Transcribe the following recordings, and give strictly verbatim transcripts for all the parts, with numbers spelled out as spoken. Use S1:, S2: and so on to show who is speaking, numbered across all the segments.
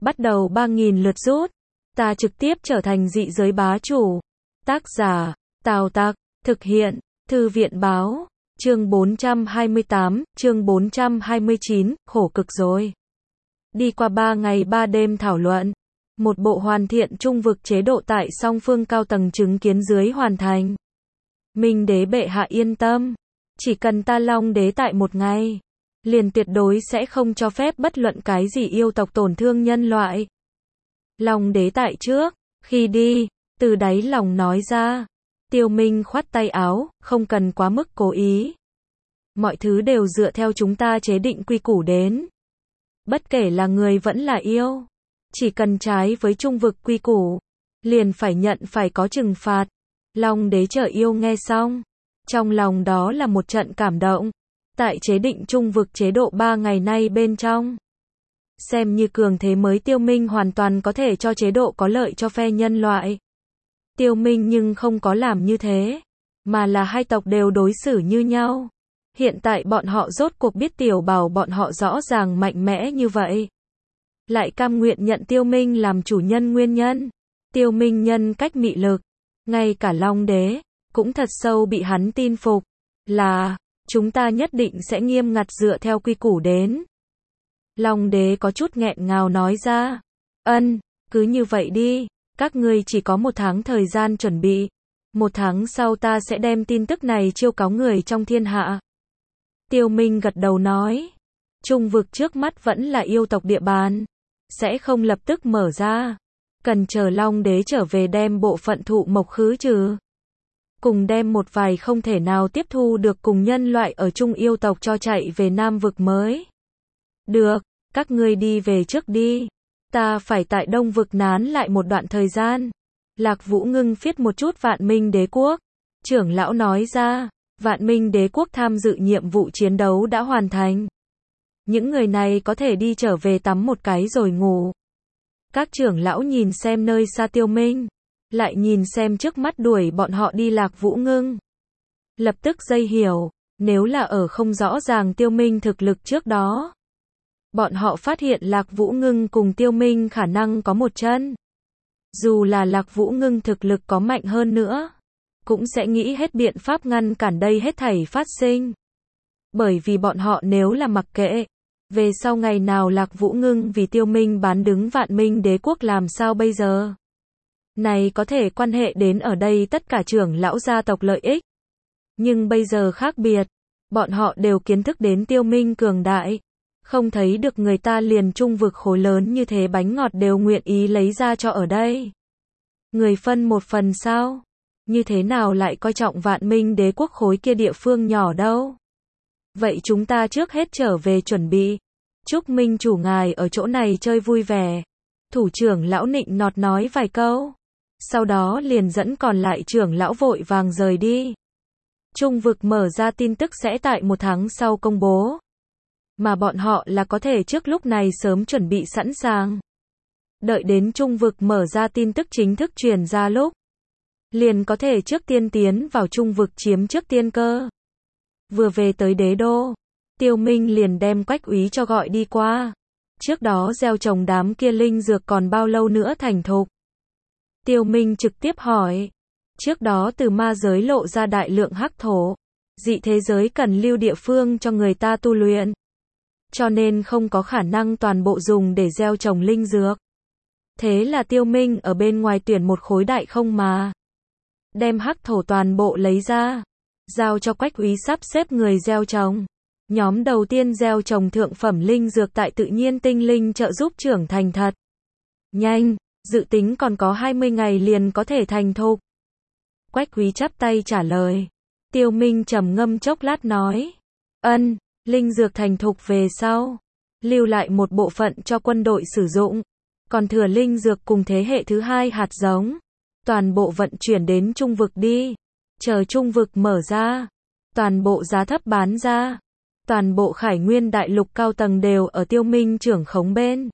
S1: bắt đầu ba nghìn lượt rút. Ta trực tiếp trở thành dị giới bá chủ. Tác giả, Tào Tặc, thực hiện, Thư viện báo, chương bốn trăm hai mươi tám, chương bốn trăm hai mươi chín, khổ cực rồi. Đi qua ba ngày ba đêm thảo luận, một bộ hoàn thiện trung vực chế độ tại song phương cao tầng chứng kiến dưới hoàn thành. Minh đế bệ hạ yên tâm, chỉ cần ta Long đế tại một ngày, liền tuyệt đối sẽ không cho phép bất luận cái gì yêu tộc tổn thương nhân loại. Long đế tại trước, khi đi, từ đáy lòng nói ra. Tiêu Minh khoát tay áo, không cần quá mức cố ý. Mọi thứ đều dựa theo chúng ta chế định quy củ đến. Bất kể là người vẫn là yêu, chỉ cần trái với trung vực quy củ, liền phải nhận phải có trừng phạt. Long đế trợ yêu nghe xong, trong lòng đó là một trận cảm động. Tại chế định trung vực chế độ ba ngày nay bên trong, xem như cường thế mới Tiêu Minh hoàn toàn có thể cho chế độ có lợi cho phe nhân loại. Tiêu Minh nhưng không có làm như thế, mà là hai tộc đều đối xử như nhau. Hiện tại bọn họ rốt cuộc biết Tiểu Bảo bọn họ rõ ràng mạnh mẽ như vậy, lại cam nguyện nhận Tiêu Minh làm chủ nhân nguyên nhân. Tiêu Minh nhân cách mị lực, ngay cả Long đế cũng thật sâu bị hắn tin phục, là chúng ta nhất định sẽ nghiêm ngặt dựa theo quy củ đến. Long đế có chút nghẹn ngào nói ra, ân, cứ như vậy đi, các ngươi chỉ có một tháng thời gian chuẩn bị, một tháng sau ta sẽ đem tin tức này chiêu cáo người trong thiên hạ. Tiêu Minh gật đầu nói, trung vực trước mắt vẫn là yêu tộc địa bàn, sẽ không lập tức mở ra, cần chờ Long đế trở về đem bộ phận thụ mộc khứ trừ, cùng đem một vài không thể nào tiếp thu được cùng nhân loại ở chung yêu tộc cho chạy về Nam vực mới. Được, các ngươi đi về trước đi, ta phải tại Đông vực nán lại một đoạn thời gian. Lạc Vũ ngưng phiết một chút Vạn Minh đế quốc. Trưởng lão nói ra, Vạn Minh đế quốc tham dự nhiệm vụ chiến đấu đã hoàn thành. Những người này có thể đi trở về tắm một cái rồi ngủ. Các trưởng lão nhìn xem nơi xa Tiêu Minh, lại nhìn xem trước mắt đuổi bọn họ đi Lạc Vũ ngưng. Lập tức dây hiểu, nếu là ở không rõ ràng Tiêu Minh thực lực trước đó, bọn họ phát hiện Lạc Vũ ngưng cùng Tiêu Minh khả năng có một chân. Dù là Lạc Vũ ngưng thực lực có mạnh hơn nữa, cũng sẽ nghĩ hết biện pháp ngăn cản đây hết thảy phát sinh. Bởi vì bọn họ nếu là mặc kệ, về sau ngày nào Lạc Vũ ngưng vì Tiêu Minh bán đứng Vạn Minh đế quốc làm sao bây giờ? Này có thể quan hệ đến ở đây tất cả trưởng lão gia tộc lợi ích. Nhưng bây giờ khác biệt, bọn họ đều kiến thức đến Tiêu Minh cường đại. Không thấy được người ta liền trung vực khối lớn như thế bánh ngọt đều nguyện ý lấy ra cho ở đây. Người phân một phần sao? Như thế nào lại coi trọng Vạn Minh đế quốc khối kia địa phương nhỏ đâu? Vậy chúng ta trước hết trở về chuẩn bị. Chúc Minh chủ ngài ở chỗ này chơi vui vẻ. Thủ trưởng lão nịnh nọt nói vài câu. Sau đó liền dẫn còn lại trưởng lão vội vàng rời đi. Trung vực mở ra tin tức sẽ tại một tháng sau công bố. Mà bọn họ là có thể trước lúc này sớm chuẩn bị sẵn sàng. Đợi đến trung vực mở ra tin tức chính thức truyền ra lúc, liền có thể trước tiên tiến vào trung vực chiếm trước tiên cơ. Vừa về tới đế đô, Tiêu Minh liền đem Quách úy cho gọi đi qua. Trước đó gieo trồng đám kia linh dược còn bao lâu nữa thành thục? Tiêu Minh trực tiếp hỏi. Trước đó từ ma giới lộ ra đại lượng hắc thổ, dị thế giới cần lưu địa phương cho người ta tu luyện, cho nên không có khả năng toàn bộ dùng để gieo trồng linh dược. Thế là Tiêu Minh ở bên ngoài tuyển một khối đại không mà, đem hắc thổ toàn bộ lấy ra, giao cho Quách úy sắp xếp người gieo trồng. Nhóm đầu tiên gieo trồng thượng phẩm linh dược tại tự nhiên tinh linh trợ giúp trưởng thành thật nhanh, dự tính còn có hai mươi ngày liền có thể thành thục. Quách úy chắp tay trả lời. Tiêu Minh trầm ngâm chốc lát nói, ân, linh dược thành thục về sau, lưu lại một bộ phận cho quân đội sử dụng, còn thừa linh dược cùng thế hệ thứ hai hạt giống, toàn bộ vận chuyển đến trung vực đi, chờ trung vực mở ra, toàn bộ giá thấp bán ra, toàn bộ Khải Nguyên đại lục cao tầng đều ở Tiêu Minh trưởng khống bên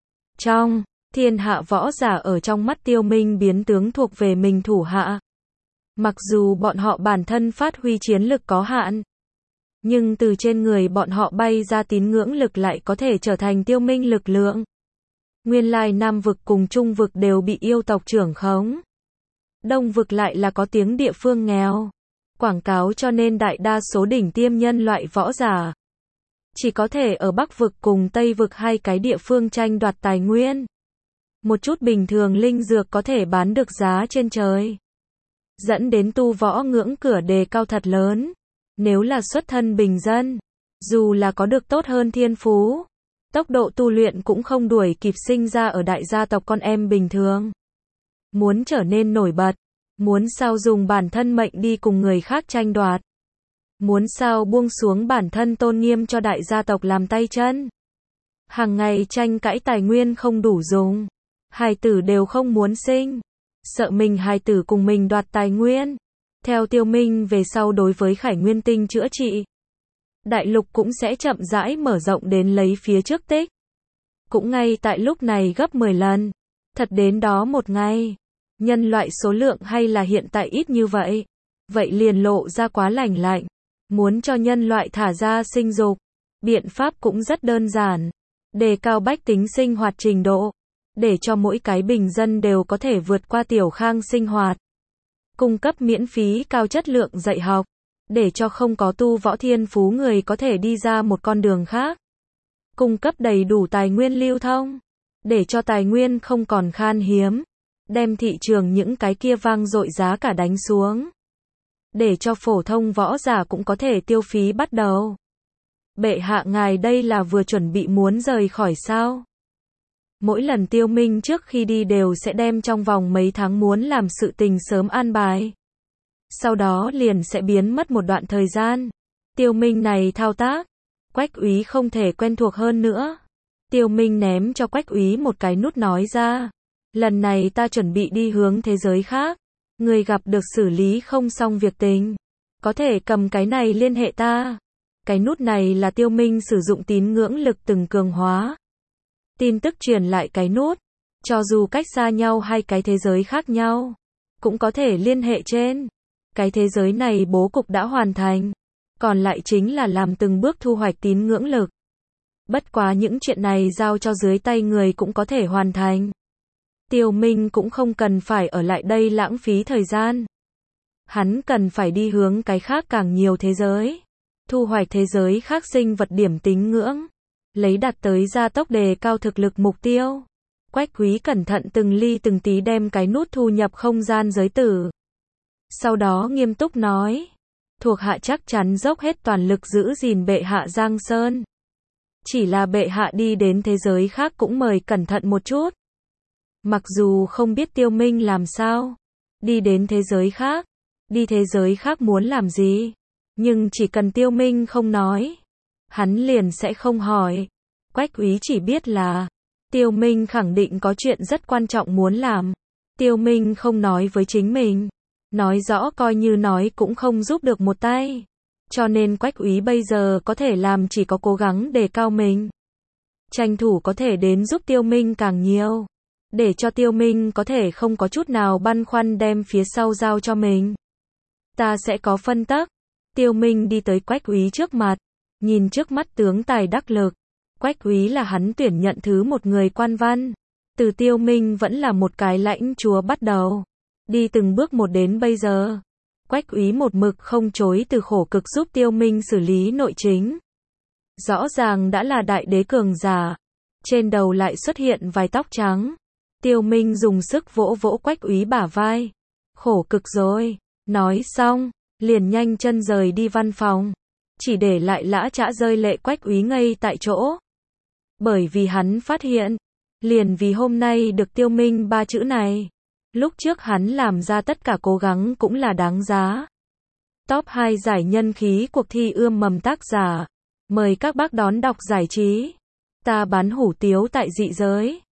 S1: trong. Thiên hạ võ giả ở trong mắt Tiêu Minh biến tướng thuộc về mình thủ hạ. Mặc dù bọn họ bản thân phát huy chiến lực có hạn, nhưng từ trên người bọn họ bay ra tín ngưỡng lực lại có thể trở thành Tiêu Minh lực lượng. Nguyên lai Nam vực cùng Trung vực đều bị yêu tộc trưởng khống. Đông vực lại là có tiếng địa phương nghèo. Quảng cáo cho nên đại đa số đỉnh tiêm nhân loại võ giả chỉ có thể ở Bắc vực cùng Tây vực hai cái địa phương tranh đoạt tài nguyên. Một chút bình thường linh dược có thể bán được giá trên trời, dẫn đến tu võ ngưỡng cửa đề cao thật lớn. Nếu là xuất thân bình dân, dù là có được tốt hơn thiên phú, tốc độ tu luyện cũng không đuổi kịp sinh ra ở đại gia tộc con em bình thường. Muốn trở nên nổi bật, muốn sao dùng bản thân mệnh đi cùng người khác tranh đoạt, muốn sao buông xuống bản thân tôn nghiêm cho đại gia tộc làm tay chân. Hàng ngày tranh cãi tài nguyên không đủ dùng, hài tử đều không muốn sinh, sợ mình hài tử cùng mình đoạt tài nguyên. Theo Tiêu Minh về sau đối với Khải Nguyên Tinh chữa trị, đại lục cũng sẽ chậm rãi mở rộng đến lấy phía trước tích. Cũng ngay tại lúc này gấp mười lần. Thật đến đó một ngày, nhân loại số lượng hay là hiện tại ít như vậy, vậy liền lộ ra quá lành lạnh. Muốn cho nhân loại thả ra sinh dục, biện pháp cũng rất đơn giản. Đề cao bách tính sinh hoạt trình độ, để cho mỗi cái bình dân đều có thể vượt qua tiểu khang sinh hoạt. Cung cấp miễn phí cao chất lượng dạy học, để cho không có tu võ thiên phú người có thể đi ra một con đường khác. Cung cấp đầy đủ tài nguyên lưu thông, để cho tài nguyên không còn khan hiếm. Đem thị trường những cái kia vang dội giá cả đánh xuống, để cho phổ thông võ giả cũng có thể tiêu phí bắt đầu. Bệ hạ ngài đây là vừa chuẩn bị muốn rời khỏi sao? Mỗi lần Tiêu Minh trước khi đi đều sẽ đem trong vòng mấy tháng muốn làm sự tình sớm an bài. Sau đó liền sẽ biến mất một đoạn thời gian. Tiêu Minh này thao tác, Quách Úy không thể quen thuộc hơn nữa. Tiêu Minh ném cho Quách Úy một cái nút nói ra. Lần này ta chuẩn bị đi hướng thế giới khác. Người gặp được xử lý không xong việc tình, có thể cầm cái này liên hệ ta. Cái nút này là Tiêu Minh sử dụng tín ngưỡng lực từng cường hóa. Tin tức truyền lại cái nút, cho dù cách xa nhau hai cái thế giới khác nhau, cũng có thể liên hệ trên. Cái thế giới này bố cục đã hoàn thành, còn lại chính là làm từng bước thu hoạch tín ngưỡng lực. Bất quá những chuyện này giao cho dưới tay người cũng có thể hoàn thành. Tiêu Minh cũng không cần phải ở lại đây lãng phí thời gian. Hắn cần phải đi hướng cái khác càng nhiều thế giới, thu hoạch thế giới khác sinh vật điểm tín ngưỡng, lấy đạt tới gia tốc đề cao thực lực mục tiêu. Quách Quý cẩn thận từng ly từng tí đem cái nút thu nhập không gian giới tử. Sau đó nghiêm túc nói, thuộc hạ chắc chắn dốc hết toàn lực giữ gìn bệ hạ Giang Sơn. Chỉ là bệ hạ đi đến thế giới khác cũng mời cẩn thận một chút. Mặc dù không biết Tiêu Minh làm sao đi đến thế giới khác, đi thế giới khác muốn làm gì, nhưng chỉ cần Tiêu Minh không nói, hắn liền sẽ không hỏi. Quách Úy chỉ biết là Tiêu Minh khẳng định có chuyện rất quan trọng muốn làm. Tiêu Minh không nói với chính mình, nói rõ coi như nói cũng không giúp được một tay. Cho nên Quách Úy bây giờ có thể làm chỉ có cố gắng đề cao mình, tranh thủ có thể đến giúp Tiêu Minh càng nhiều, để cho Tiêu Minh có thể không có chút nào băn khoăn đem phía sau giao cho mình. Ta sẽ có phân tắc. Tiêu Minh đi tới Quách Úy trước mặt, nhìn trước mắt tướng tài đắc lực. Quách Úy là hắn tuyển nhận thứ một người quan văn. Từ Tiêu Minh vẫn là một cái lãnh chúa bắt đầu, đi từng bước một đến bây giờ. Quách Úy một mực không chối từ khổ cực giúp Tiêu Minh xử lý nội chính. Rõ ràng đã là đại đế cường giả, trên đầu lại xuất hiện vài tóc trắng. Tiêu Minh dùng sức vỗ vỗ Quách Úy bả vai. Khổ cực rồi. Nói xong, liền nhanh chân rời đi văn phòng, chỉ để lại lã chã rơi lệ Quách Úy ngây tại chỗ. Bởi vì hắn phát hiện, liền vì hôm nay được Tiêu Minh ba chữ này, lúc trước hắn làm ra tất cả cố gắng cũng là đáng giá. Top hai giải nhân khí cuộc thi ươm mầm tác giả. Mời các bác đón đọc giải trí. Ta bán hủ tiếu tại dị giới.